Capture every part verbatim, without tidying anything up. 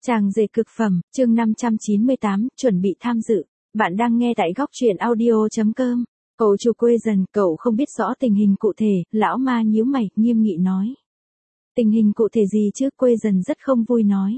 Chàng rể cực phẩm, chương năm trăm chín mươi tám, chuẩn bị tham dự. Bạn đang nghe tại góc truyện audio.com. Cậu chủ quê dần, cậu không biết rõ tình hình cụ thể, lão ma nhíu mày, nghiêm nghị nói. Tình hình cụ thể gì chứ, quê dần rất không vui nói.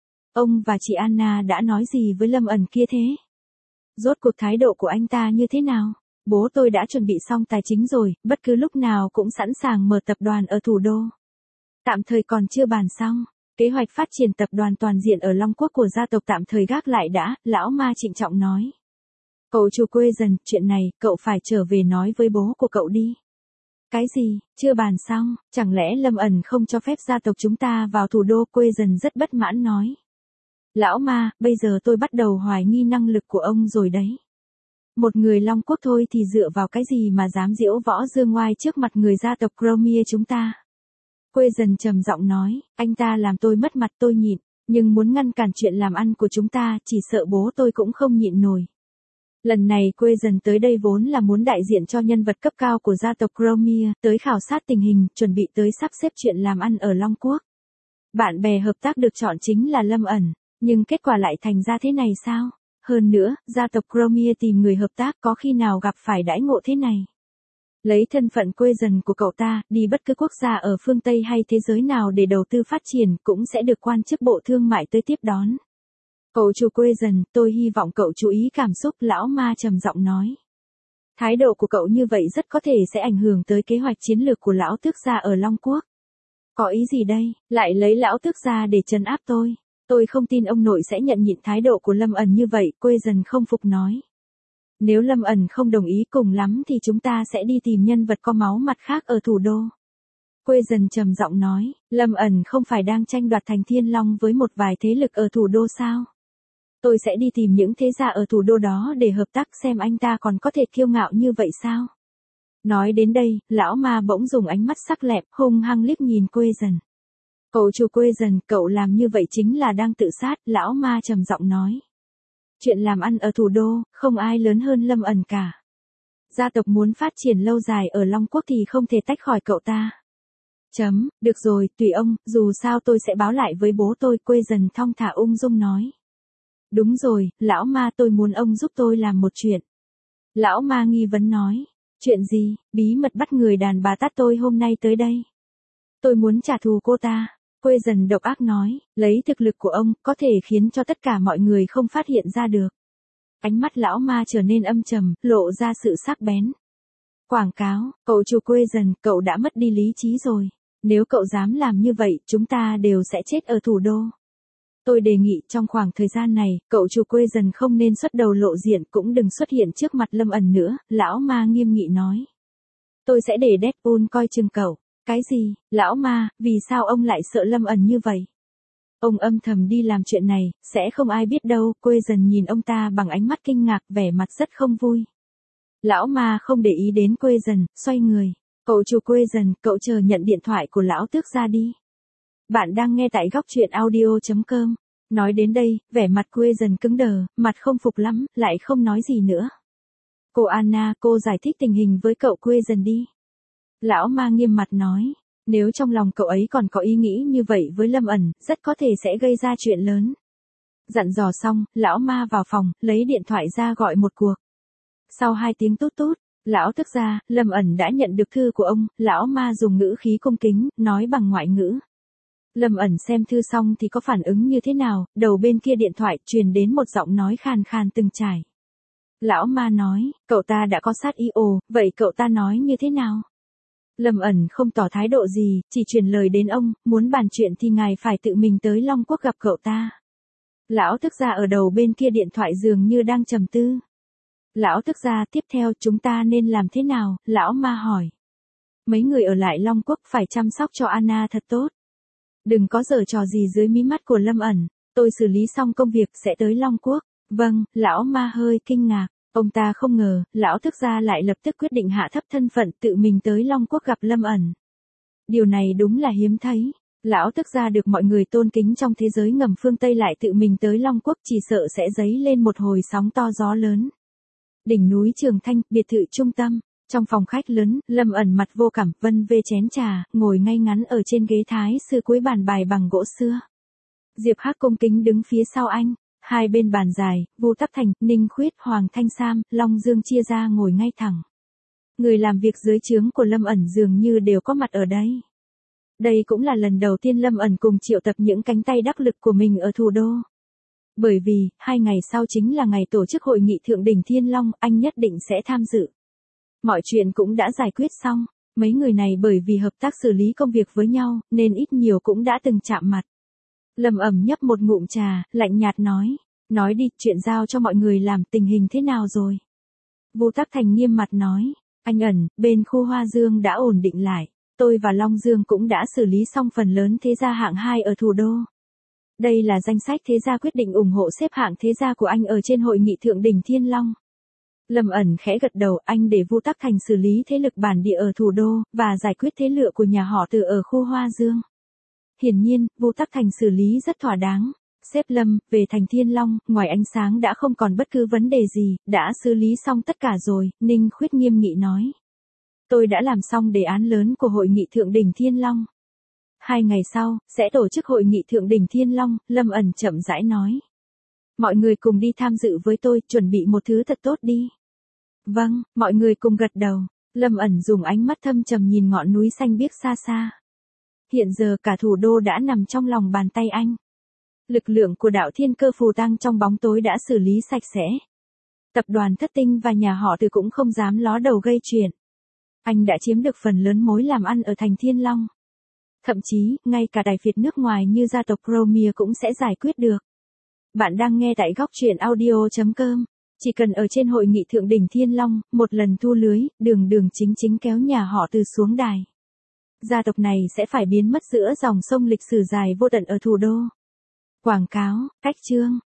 Ông và chị Anna đã nói gì với Lâm ẩn kia thế? Rốt cuộc thái độ của anh ta như thế nào? Bố tôi đã chuẩn bị xong tài chính rồi, bất cứ lúc nào cũng sẵn sàng mở tập đoàn ở thủ đô. Tạm thời còn chưa bàn xong. Kế hoạch phát triển tập đoàn toàn diện ở Long Quốc của gia tộc tạm thời gác lại đã, lão ma trịnh trọng nói. Cậu chủ quê dần, chuyện này, cậu phải trở về nói với bố của cậu đi. Cái gì, chưa bàn xong, chẳng lẽ Lâm ẩn không cho phép gia tộc chúng ta vào thủ đô? Quê dần rất bất mãn nói. Lão ma, bây giờ tôi bắt đầu hoài nghi năng lực của ông rồi đấy. Một người Long Quốc thôi thì dựa vào cái gì mà dám diễu võ dương ngoai trước mặt người gia tộc Cromie chúng ta? Quê dần trầm giọng nói, anh ta làm tôi mất mặt tôi nhịn, nhưng muốn ngăn cản chuyện làm ăn của chúng ta, chỉ sợ bố tôi cũng không nhịn nổi. Lần này quê dần tới đây vốn là muốn đại diện cho nhân vật cấp cao của gia tộc Cromie, tới khảo sát tình hình, chuẩn bị tới sắp xếp chuyện làm ăn ở Long Quốc. Bạn bè hợp tác được chọn chính là Lâm ẩn, nhưng kết quả lại thành ra thế này sao? Hơn nữa, gia tộc Cromie tìm người hợp tác có khi nào gặp phải đãi ngộ thế này? Lấy thân phận quê dần của cậu ta, đi bất cứ quốc gia ở phương Tây hay thế giới nào để đầu tư phát triển cũng sẽ được quan chức bộ thương mại tới tiếp đón. Cậu chủ quê dần, tôi hy vọng cậu chú ý cảm xúc, lão ma trầm giọng nói. Thái độ của cậu như vậy rất có thể sẽ ảnh hưởng tới kế hoạch chiến lược của lão tước gia ở Long Quốc. Có ý gì đây, lại lấy lão tước gia để trấn áp tôi? Tôi không tin ông nội sẽ nhận nhịn thái độ của Lâm ẩn như vậy, quê dần không phục nói. Nếu Lâm ẩn không đồng ý cùng lắm thì chúng ta sẽ đi tìm nhân vật có máu mặt khác ở thủ đô. Quê dần trầm giọng nói, Lâm ẩn không phải đang tranh đoạt thành Thiên Long với một vài thế lực ở thủ đô sao? Tôi sẽ đi tìm những thế gia ở thủ đô đó để hợp tác xem anh ta còn có thể kiêu ngạo như vậy sao? Nói đến đây, lão ma bỗng dùng ánh mắt sắc lẹm, hung hăng liếc nhìn quê dần. Cậu chủ quê dần, cậu làm như vậy chính là đang tự sát, lão ma trầm giọng nói. Chuyện làm ăn ở thủ đô, không ai lớn hơn Lâm ẩn cả. Gia tộc muốn phát triển lâu dài ở Long Quốc thì không thể tách khỏi cậu ta. Chấm, được rồi, tùy ông, dù sao tôi sẽ báo lại với bố tôi, quê dần thong thả ung dung nói. Đúng rồi, lão ma, tôi muốn ông giúp tôi làm một chuyện. Lão ma nghi vấn nói. Chuyện gì, bí mật bắt người đàn bà tát tôi hôm nay tới đây. Tôi muốn trả thù cô ta. Quê dần độc ác nói, lấy thực lực của ông, có thể khiến cho tất cả mọi người không phát hiện ra được. Ánh mắt lão ma trở nên âm trầm, lộ ra sự sắc bén. Quảng cáo, cậu chủ quê dần, cậu đã mất đi lý trí rồi. Nếu cậu dám làm như vậy, chúng ta đều sẽ chết ở thủ đô. Tôi đề nghị trong khoảng thời gian này, cậu chủ quê dần không nên xuất đầu lộ diện, cũng đừng xuất hiện trước mặt Lâm ẩn nữa, lão ma nghiêm nghị nói. Tôi sẽ để Deadpool coi chừng cậu. Cái gì, lão ma, vì sao ông lại sợ Lâm ẩn như vậy? Ông âm thầm đi làm chuyện này, sẽ không ai biết đâu, quê dần nhìn ông ta bằng ánh mắt kinh ngạc, vẻ mặt rất không vui. Lão ma không để ý đến quê dần, xoay người. Cậu chủ quê dần, cậu chờ nhận điện thoại của lão tước ra đi. Bạn đang nghe tại góc truyện audio.com. Nói đến đây, vẻ mặt quê dần cứng đờ, mặt không phục lắm, lại không nói gì nữa. Cô Anna, cô giải thích tình hình với cậu quê dần đi. Lão ma nghiêm mặt nói, nếu trong lòng cậu ấy còn có ý nghĩ như vậy với Lâm ẩn, rất có thể sẽ gây ra chuyện lớn. Dặn dò xong, lão ma vào phòng, lấy điện thoại ra gọi một cuộc. Sau hai tiếng tút tút, lão tước gia, Lâm ẩn đã nhận được thư của ông, lão ma dùng ngữ khí cung kính, nói bằng ngoại ngữ. Lâm ẩn xem thư xong thì có phản ứng như thế nào, đầu bên kia điện thoại truyền đến một giọng nói khàn khàn từng trải. Lão ma nói, cậu ta đã có sát ý. Ồ, vậy cậu ta nói như thế nào? Lâm ẩn không tỏ thái độ gì, chỉ truyền lời đến ông, muốn bàn chuyện thì ngài phải tự mình tới Long Quốc gặp cậu ta. Lão tước gia ở đầu bên kia điện thoại dường như đang trầm tư. Lão tước gia, tiếp theo chúng ta nên làm thế nào? Lão ma hỏi. Mấy người ở lại Long Quốc phải chăm sóc cho Anna thật tốt. Đừng có giở trò gì dưới mí mắt của Lâm ẩn, tôi xử lý xong công việc sẽ tới Long Quốc. Vâng, lão ma hơi kinh ngạc. Ông ta không ngờ, lão tước gia lại lập tức quyết định hạ thấp thân phận tự mình tới Long Quốc gặp Lâm ẩn. Điều này đúng là hiếm thấy. Lão tước gia được mọi người tôn kính trong thế giới ngầm phương Tây lại tự mình tới Long Quốc, chỉ sợ sẽ dấy lên một hồi sóng to gió lớn. Đỉnh núi Trường Thanh, biệt thự trung tâm. Trong phòng khách lớn, Lâm ẩn mặt vô cảm, vân vê chén trà, ngồi ngay ngắn ở trên ghế thái sư cuối bàn bài bằng gỗ xưa. Diệp Hắc cung kính đứng phía sau anh, hai bên bàn dài, Vu Tắc Thành, Ninh Khuyết, Hoàng Thanh Sam, Long Dương chia ra ngồi ngay thẳng. Người làm việc dưới trướng của Lâm ẩn dường như đều có mặt ở đây. Đây cũng là lần đầu tiên Lâm ẩn cùng triệu tập những cánh tay đắc lực của mình ở thủ đô. Bởi vì, hai ngày sau chính là ngày tổ chức hội nghị thượng đỉnh Thiên Long, anh nhất định sẽ tham dự. Mọi chuyện cũng đã giải quyết xong, mấy người này bởi vì hợp tác xử lý công việc với nhau, nên ít nhiều cũng đã từng chạm mặt. Lâm ẩm nhấp một ngụm trà, lạnh nhạt nói, nói đi, chuyện giao cho mọi người làm, tình hình thế nào rồi? Vu Tắc Thành nghiêm mặt nói, anh ẩn, bên khu Hoa Dương đã ổn định lại, tôi và Long Dương cũng đã xử lý xong phần lớn thế gia hạng hai ở thủ đô. Đây là danh sách thế gia quyết định ủng hộ xếp hạng thế gia của anh ở trên hội nghị thượng đỉnh Thiên Long. Lâm ẩn khẽ gật đầu, anh để Vu Tắc Thành xử lý thế lực bản địa ở thủ đô, và giải quyết thế lựa của nhà họ Từ ở khu Hoa Dương. Hiển nhiên, Vu Tắc Thành xử lý rất thỏa đáng. Sếp Lâm, về thành Thiên Long, ngoài ánh sáng đã không còn bất cứ vấn đề gì, đã xử lý xong tất cả rồi, Ninh Khuyết nghiêm nghị nói. Tôi đã làm xong đề án lớn của hội nghị thượng đỉnh Thiên Long. Hai ngày sau, sẽ tổ chức hội nghị thượng đỉnh Thiên Long, Lâm ẩn chậm rãi nói. Mọi người cùng đi tham dự với tôi, chuẩn bị một thứ thật tốt đi. Vâng, mọi người cùng gật đầu. Lâm ẩn dùng ánh mắt thâm trầm nhìn ngọn núi xanh biếc xa xa. Hiện giờ cả thủ đô đã nằm trong lòng bàn tay anh. Lực lượng của đạo thiên cơ phù tăng trong bóng tối đã xử lý sạch sẽ. Tập đoàn Thất Tinh và nhà họ Từ cũng không dám ló đầu gây chuyện. Anh đã chiếm được phần lớn mối làm ăn ở thành Thiên Long. Thậm chí, ngay cả tài phiệt nước ngoài như gia tộc Premier cũng sẽ giải quyết được. Bạn đang nghe tại góc truyện audio chấm com. Chỉ cần ở trên hội nghị thượng đỉnh Thiên Long, một lần thu lưới, đường đường chính chính kéo nhà họ Từ xuống đài. Gia tộc này sẽ phải biến mất giữa dòng sông lịch sử dài vô tận ở thủ đô. Quảng cáo, cách chương.